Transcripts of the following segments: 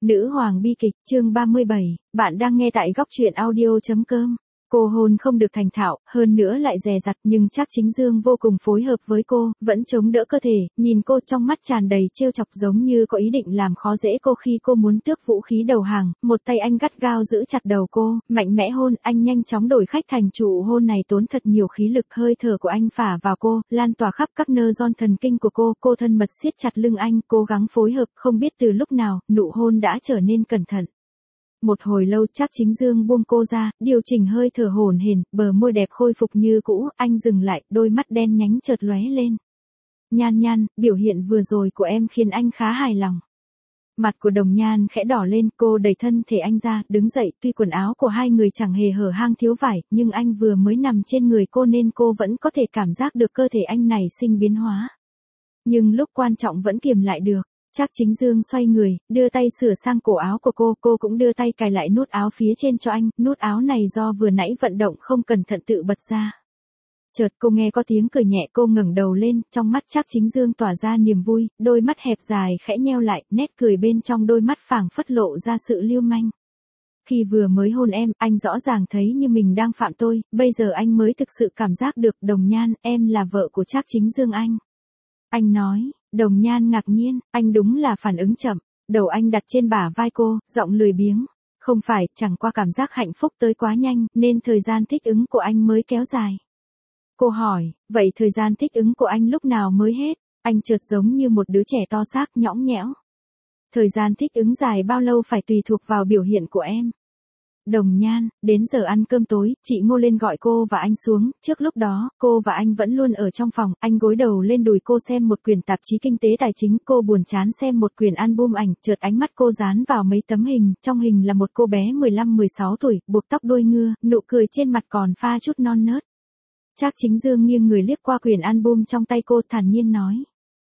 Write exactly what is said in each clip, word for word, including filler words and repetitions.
Nữ hoàng bi kịch, chương ba mươi bảy, bạn đang nghe tại góc truyện audio.com. Cô hôn không được thành thạo, hơn nữa lại dè dặt, nhưng Trác Chính Dương vô cùng phối hợp với cô, vẫn chống đỡ cơ thể, nhìn cô trong mắt tràn đầy trêu chọc giống như có ý định làm khó dễ cô khi cô muốn tước vũ khí đầu hàng, một tay anh gắt gao giữ chặt đầu cô, mạnh mẽ hôn, anh nhanh chóng đổi khách thành chủ hôn này tốn thật nhiều khí lực, hơi thở của anh phả vào cô, lan tỏa khắp các nơ ron thần kinh của cô, cô thân mật siết chặt lưng anh, cố gắng phối hợp, không biết từ lúc nào, nụ hôn đã trở nên cẩn thận. Một hồi lâu Trác Chính Dương buông cô ra, điều chỉnh hơi thở hổn hển, bờ môi đẹp khôi phục như cũ, anh dừng lại, đôi mắt đen nhánh chợt lóe lên. Nhan Nhan, biểu hiện vừa rồi của em khiến anh khá hài lòng. Mặt của Đồng Nhan khẽ đỏ lên, cô đẩy thân thể anh ra, đứng dậy, tuy quần áo của hai người chẳng hề hở hang thiếu vải, nhưng anh vừa mới nằm trên người cô nên cô vẫn có thể cảm giác được cơ thể anh này sinh biến hóa. Nhưng lúc quan trọng vẫn kiềm lại được. Trác Chính Dương xoay người, đưa tay sửa sang cổ áo của cô, cô cũng đưa tay cài lại nút áo phía trên cho anh, nút áo này do vừa nãy vận động không cẩn thận tự bật ra. Chợt cô nghe có tiếng cười nhẹ, cô ngẩng đầu lên, trong mắt Trác Chính Dương tỏa ra niềm vui, đôi mắt hẹp dài khẽ nheo lại, nét cười bên trong đôi mắt phảng phất lộ ra sự lưu manh. Khi vừa mới hôn em, anh rõ ràng thấy như mình đang phạm tôi, bây giờ anh mới thực sự cảm giác được, Đồng Nhan, em là vợ của Trác Chính Dương anh. Anh nói. Đồng Nhan ngạc nhiên, anh đúng là phản ứng chậm, đầu anh đặt trên bả vai cô, giọng lười biếng. Không phải, chẳng qua cảm giác hạnh phúc tới quá nhanh, nên thời gian thích ứng của anh mới kéo dài. Cô hỏi, vậy thời gian thích ứng của anh lúc nào mới hết? Anh chợt giống như một đứa trẻ to xác nhõng nhẽo. Thời gian thích ứng dài bao lâu phải tùy thuộc vào biểu hiện của em. Đồng Nhan, đến giờ ăn cơm tối, chị Ngô lên gọi cô và anh xuống, trước lúc đó, cô và anh vẫn luôn ở trong phòng, anh gối đầu lên đùi cô xem một quyển tạp chí kinh tế tài chính, cô buồn chán xem một quyển album ảnh, chợt ánh mắt cô dán vào mấy tấm hình, trong hình là một cô bé mười lăm mười sáu tuổi, buộc tóc đuôi ngựa, nụ cười trên mặt còn pha chút non nớt. Trác Chính Dương nghiêng người liếc qua quyển album trong tay cô, thản nhiên nói.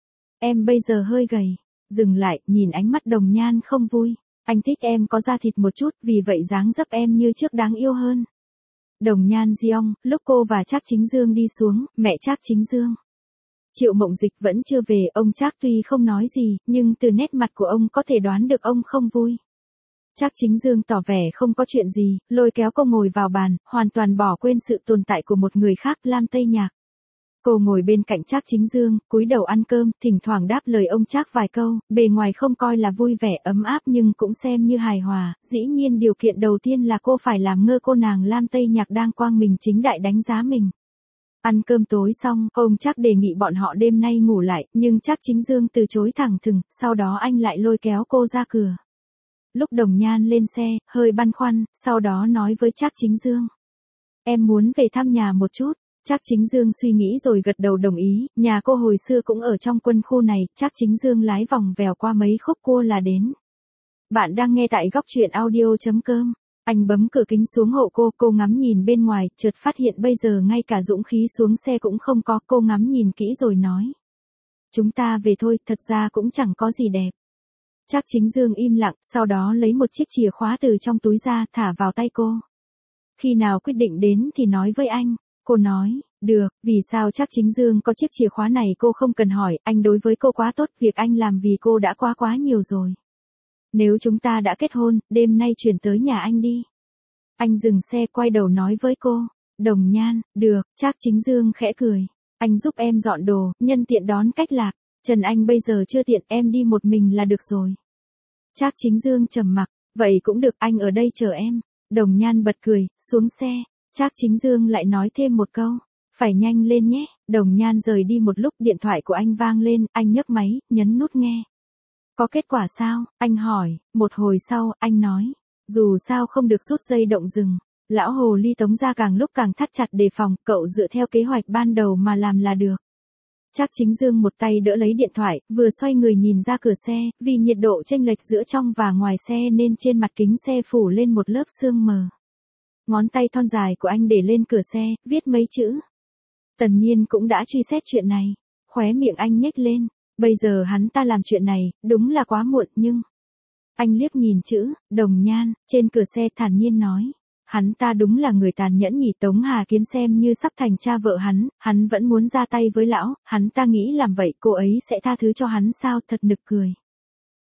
Em bây giờ hơi gầy, dừng lại, nhìn ánh mắt Đồng Nhan không vui. Anh thích em có da thịt một chút, vì vậy dáng dấp em như trước đáng yêu hơn. Đồng Nhan giong, lúc cô và Trác Chính Dương đi xuống, mẹ Trác Chính Dương. Triệu Mộng Dịch vẫn chưa về, ông Trác tuy không nói gì, nhưng từ nét mặt của ông có thể đoán được ông không vui. Trác Chính Dương tỏ vẻ không có chuyện gì, lôi kéo cô ngồi vào bàn, hoàn toàn bỏ quên sự tồn tại của một người khác, Lam Tây Nhạc. Cô ngồi bên cạnh Trác Chính Dương, cúi đầu ăn cơm, thỉnh thoảng đáp lời ông Trác vài câu, bề ngoài không coi là vui vẻ ấm áp nhưng cũng xem như hài hòa, dĩ nhiên điều kiện đầu tiên là cô phải làm ngơ cô nàng Lam Tây Nhạc đang quang minh chính đại đánh giá mình. Ăn cơm tối xong, ông Trác đề nghị bọn họ đêm nay ngủ lại, nhưng Trác Chính Dương từ chối thẳng thừng, sau đó anh lại lôi kéo cô ra cửa. Lúc Đồng Nhan lên xe, hơi băn khoăn, sau đó nói với Trác Chính Dương. Em muốn về thăm nhà một chút. Trác Chính Dương suy nghĩ rồi gật đầu đồng ý, nhà cô hồi xưa cũng ở trong quân khu này, Trác Chính Dương lái vòng vèo qua mấy khúc cua là đến. Bạn đang nghe tại góc truyện audio.com. Anh bấm cửa kính xuống hộ cô, cô ngắm nhìn bên ngoài, chợt phát hiện bây giờ ngay cả dũng khí xuống xe cũng không có, cô ngắm nhìn kỹ rồi nói. Chúng ta về thôi, thật ra cũng chẳng có gì đẹp. Trác Chính Dương im lặng, sau đó lấy một chiếc chìa khóa từ trong túi ra, thả vào tay cô. Khi nào quyết định đến thì nói với anh. Cô nói, được, vì sao Trác Chính Dương có chiếc chìa khóa này cô không cần hỏi, anh đối với cô quá tốt, việc anh làm vì cô đã quá quá nhiều rồi. Nếu chúng ta đã kết hôn, đêm nay chuyển tới nhà anh đi. Anh dừng xe quay đầu nói với cô, Đồng Nhan, được, Trác Chính Dương khẽ cười. Anh giúp em dọn đồ, nhân tiện đón Cách Lạc, Trần Anh bây giờ chưa tiện, em đi một mình là được rồi. Trác Chính Dương trầm mặc, vậy cũng được, anh ở đây chờ em. Đồng Nhan bật cười, xuống xe. Trác Chính Dương lại nói thêm một câu, phải nhanh lên nhé. Đồng Nhan rời đi một lúc, điện thoại của anh vang lên, anh nhấc máy, nhấn nút nghe. Có kết quả sao? Anh hỏi, một hồi sau, anh nói, dù sao không được rút dây động rừng. Lão hồ ly Tống ra càng lúc càng thắt chặt đề phòng, cậu dựa theo kế hoạch ban đầu mà làm là được. Trác Chính Dương một tay đỡ lấy điện thoại, vừa xoay người nhìn ra cửa xe, vì nhiệt độ chênh lệch giữa trong và ngoài xe nên trên mặt kính xe phủ lên một lớp sương mờ. Ngón tay thon dài của anh để lên cửa xe, viết mấy chữ. Tần Nhiên cũng đã truy xét chuyện này. Khóe miệng anh nhếch lên. Bây giờ hắn ta làm chuyện này, đúng là quá muộn nhưng... Anh liếc nhìn chữ, Đồng Nhan, trên cửa xe thản nhiên nói. Hắn ta đúng là người tàn nhẫn nhỉ. Tống Hà Kiến xem như sắp thành cha vợ hắn, hắn vẫn muốn ra tay với lão, hắn ta nghĩ làm vậy cô ấy sẽ tha thứ cho hắn sao, thật nực cười.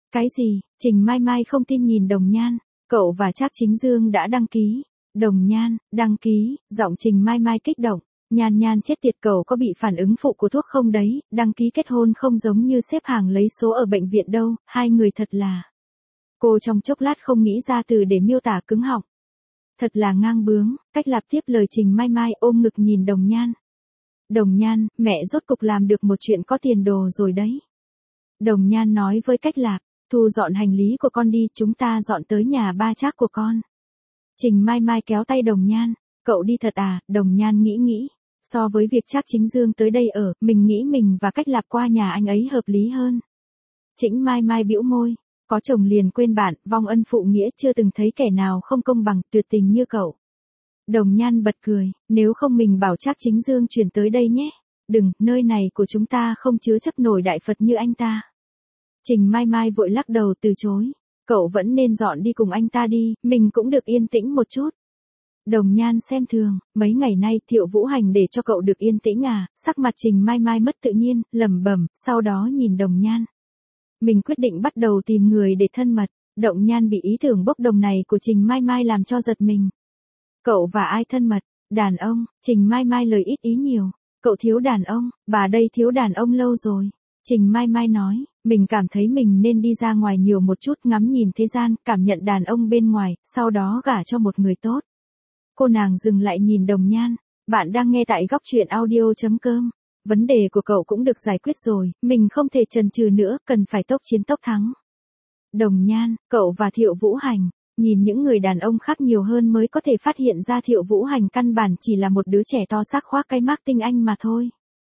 Cái gì? Trình Mai Mai không tin nhìn Đồng Nhan. Cậu và Trác Chính Dương đã đăng ký. Đồng Nhan, đăng ký, giọng Trình Mai Mai kích động. Nhan Nhan chết tiệt, cậu có bị phản ứng phụ của thuốc không đấy, đăng ký kết hôn không giống như xếp hàng lấy số ở bệnh viện đâu, hai người thật là. Cô trong chốc lát không nghĩ ra từ để miêu tả, cứng họng. Thật là ngang bướng. Cách Lạp tiếp lời Trình Mai Mai, ôm ngực nhìn Đồng Nhan. Đồng Nhan, mẹ rốt cục làm được một chuyện có tiền đồ rồi đấy. Đồng Nhan nói với Cách Lạp, thu dọn hành lý của con đi, chúng ta dọn tới nhà ba Trác của con. Trình Mai Mai kéo tay Đồng Nhan, cậu đi thật à? Đồng Nhan nghĩ nghĩ. So với việc Trác Chính Dương tới đây ở, mình nghĩ mình và Cách Lạp qua nhà anh ấy hợp lý hơn. Trình Mai Mai bĩu môi, có chồng liền quên bạn, vong ân phụ nghĩa, chưa từng thấy kẻ nào không công bằng, tuyệt tình như cậu. Đồng Nhan bật cười, nếu không mình bảo Trác Chính Dương chuyển tới đây nhé. Đừng, nơi này của chúng ta không chứa chấp nổi đại Phật như anh ta. Trình Mai Mai vội lắc đầu từ chối. Cậu vẫn nên dọn đi cùng anh ta đi, mình cũng được yên tĩnh một chút. Đồng Nhan xem thường, mấy ngày nay Thiệu Vũ Hành để cho cậu được yên tĩnh à? Sắc mặt Trình Mai Mai mất tự nhiên, lẩm bẩm, sau đó nhìn Đồng Nhan. Mình quyết định bắt đầu tìm người để thân mật. Đồng Nhan bị ý tưởng bốc đồng này của Trình Mai Mai làm cho giật mình. Cậu và ai thân mật? Đàn ông. Trình Mai Mai lời ít ý nhiều. Cậu thiếu đàn ông, bà đây thiếu đàn ông lâu rồi. Trình Mai Mai nói, mình cảm thấy mình nên đi ra ngoài nhiều một chút, ngắm nhìn thế gian, cảm nhận đàn ông bên ngoài, sau đó gả cho một người tốt. Cô nàng dừng lại nhìn Đồng Nhan. Bạn đang nghe tại góc truyện audio chấm com. Vấn đề của cậu cũng được giải quyết rồi, mình không thể chần chừ nữa, cần phải tốc chiến tốc thắng. Đồng Nhan, cậu và Thiệu Vũ Hành, nhìn những người đàn ông khác nhiều hơn mới có thể phát hiện ra Thiệu Vũ Hành căn bản chỉ là một đứa trẻ to xác khoác cái mác tinh anh mà thôi.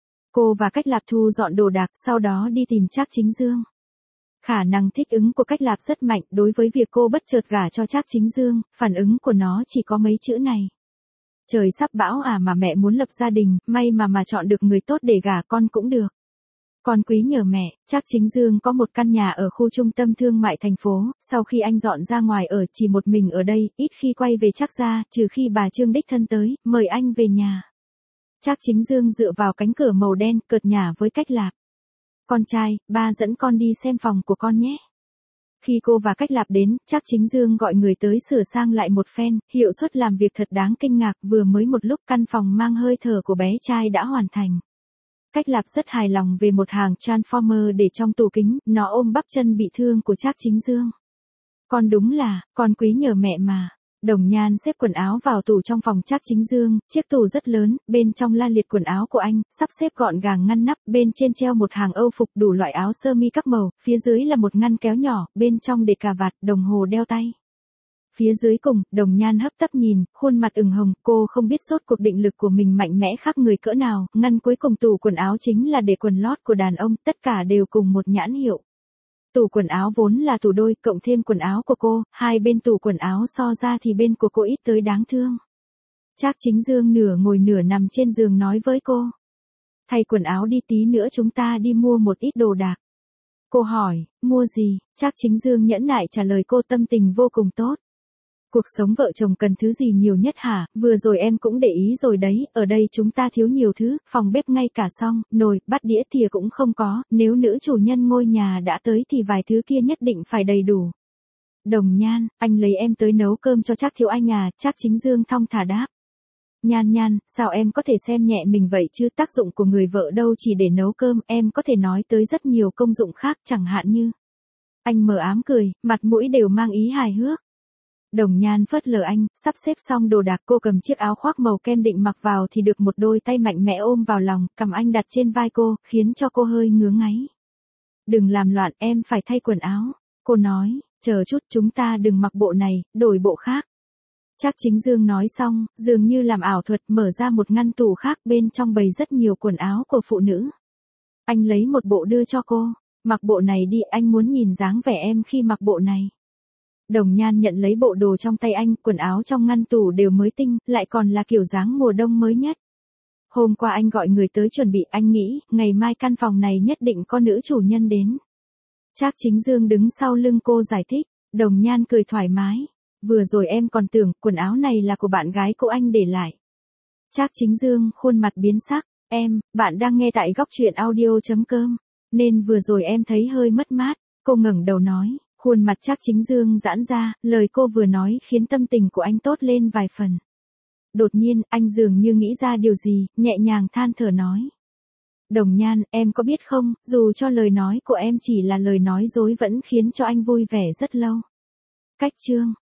Cô và Cách Lạp thu dọn đồ đạc, sau đó đi tìm Trác Chính Dương. Khả năng thích ứng của Cách Lạp rất mạnh, đối với việc cô bất chợt gả cho Trác Chính Dương, phản ứng của nó chỉ có mấy chữ này. Trời sắp bão à, mà mẹ muốn lập gia đình, may mà mà chọn được người tốt để gả con cũng được. Con quý nhờ mẹ. Trác Chính Dương có một căn nhà ở khu trung tâm thương mại thành phố, sau khi anh dọn ra ngoài ở chỉ một mình ở đây, ít khi quay về Trác gia, trừ khi bà Trương đích thân tới, mời anh về nhà. Trác Chính Dương dựa vào cánh cửa màu đen, cợt nhả với Cách Lạp. Con trai, ba dẫn con đi xem phòng của con nhé. Khi cô và Cách Lạp đến, Trác Chính Dương gọi người tới sửa sang lại một phen, hiệu suất làm việc thật đáng kinh ngạc, vừa mới một lúc căn phòng mang hơi thở của bé trai đã hoàn thành. Cách Lạp rất hài lòng về một hàng Transformer để trong tủ kính, nó ôm bắp chân bị thương của Trác Chính Dương. Con đúng là, con quý nhờ mẹ mà. Đồng Nhan xếp quần áo vào tủ trong phòng Trác Chính Dương, chiếc tủ rất lớn, bên trong la liệt quần áo của anh, sắp xếp gọn gàng ngăn nắp, bên trên treo một hàng âu phục đủ loại áo sơ mi các màu, phía dưới là một ngăn kéo nhỏ, bên trong để cà vạt, đồng hồ đeo tay. Phía dưới cùng, Đồng Nhan hấp tấp nhìn, khuôn mặt ửng hồng, cô không biết sốt cuộc định lực của mình mạnh mẽ khác người cỡ nào, ngăn cuối cùng tủ quần áo chính là để quần lót của đàn ông, tất cả đều cùng một nhãn hiệu. Tủ quần áo vốn là tủ đôi, cộng thêm quần áo của cô, hai bên tủ quần áo so ra thì bên của cô ít tới đáng thương. Trác Chính Dương nửa ngồi nửa nằm trên giường nói với cô. Thay quần áo đi, tí nữa chúng ta đi mua một ít đồ đạc. Cô hỏi, mua gì? Trác Chính Dương nhẫn nại trả lời cô, tâm tình vô cùng tốt. Cuộc sống vợ chồng cần thứ gì nhiều nhất hả? Vừa rồi em cũng để ý rồi đấy, ở đây chúng ta thiếu nhiều thứ, phòng bếp ngay cả xong, nồi, bát đĩa thìa cũng không có, nếu nữ chủ nhân ngôi nhà đã tới thì vài thứ kia nhất định phải đầy đủ. Đồng Nhan, anh lấy em tới nấu cơm cho Trác thiếu anh à? Trác Chính Dương thong thả đáp. Nhan Nhan, sao em có thể xem nhẹ mình vậy chứ, tác dụng của người vợ đâu chỉ để nấu cơm, em có thể nói tới rất nhiều công dụng khác, chẳng hạn như. Anh mờ ám cười, mặt mũi đều mang ý hài hước. Đồng Nhan phớt lờ anh, sắp xếp xong đồ đạc, cô cầm chiếc áo khoác màu kem định mặc vào thì được một đôi tay mạnh mẽ ôm vào lòng, cầm anh đặt trên vai cô, khiến cho cô hơi ngứa ngáy. Đừng làm loạn, em phải thay quần áo. Cô nói, chờ chút, chúng ta đừng mặc bộ này, đổi bộ khác. Trác Chính Dương nói xong, dường như làm ảo thuật, mở ra một ngăn tủ khác, bên trong bày rất nhiều quần áo của phụ nữ. Anh lấy một bộ đưa cho cô, mặc bộ này đi, anh muốn nhìn dáng vẻ em khi mặc bộ này. Đồng Nhan nhận lấy bộ đồ trong tay anh, quần áo trong ngăn tủ đều mới tinh, lại còn là kiểu dáng mùa đông mới nhất. Hôm qua anh gọi người tới chuẩn bị, anh nghĩ, ngày mai căn phòng này nhất định có nữ chủ nhân đến. Trác Chính Dương đứng sau lưng cô giải thích, Đồng Nhan cười thoải mái. Vừa rồi em còn tưởng, quần áo này là của bạn gái cô anh để lại. Trác Chính Dương, khuôn mặt biến sắc, em, bạn đang nghe tại góc truyện audio chấm com, nên vừa rồi em thấy hơi mất mát. Cô ngẩng đầu nói, khuôn mặt Trác Chính Dương giãn ra, lời cô vừa nói khiến tâm tình của anh tốt lên vài phần. Đột nhiên, anh dường như nghĩ ra điều gì, nhẹ nhàng than thở nói. Đồng Nhan, em có biết không, dù cho lời nói của em chỉ là lời nói dối vẫn khiến cho anh vui vẻ rất lâu. Cách chương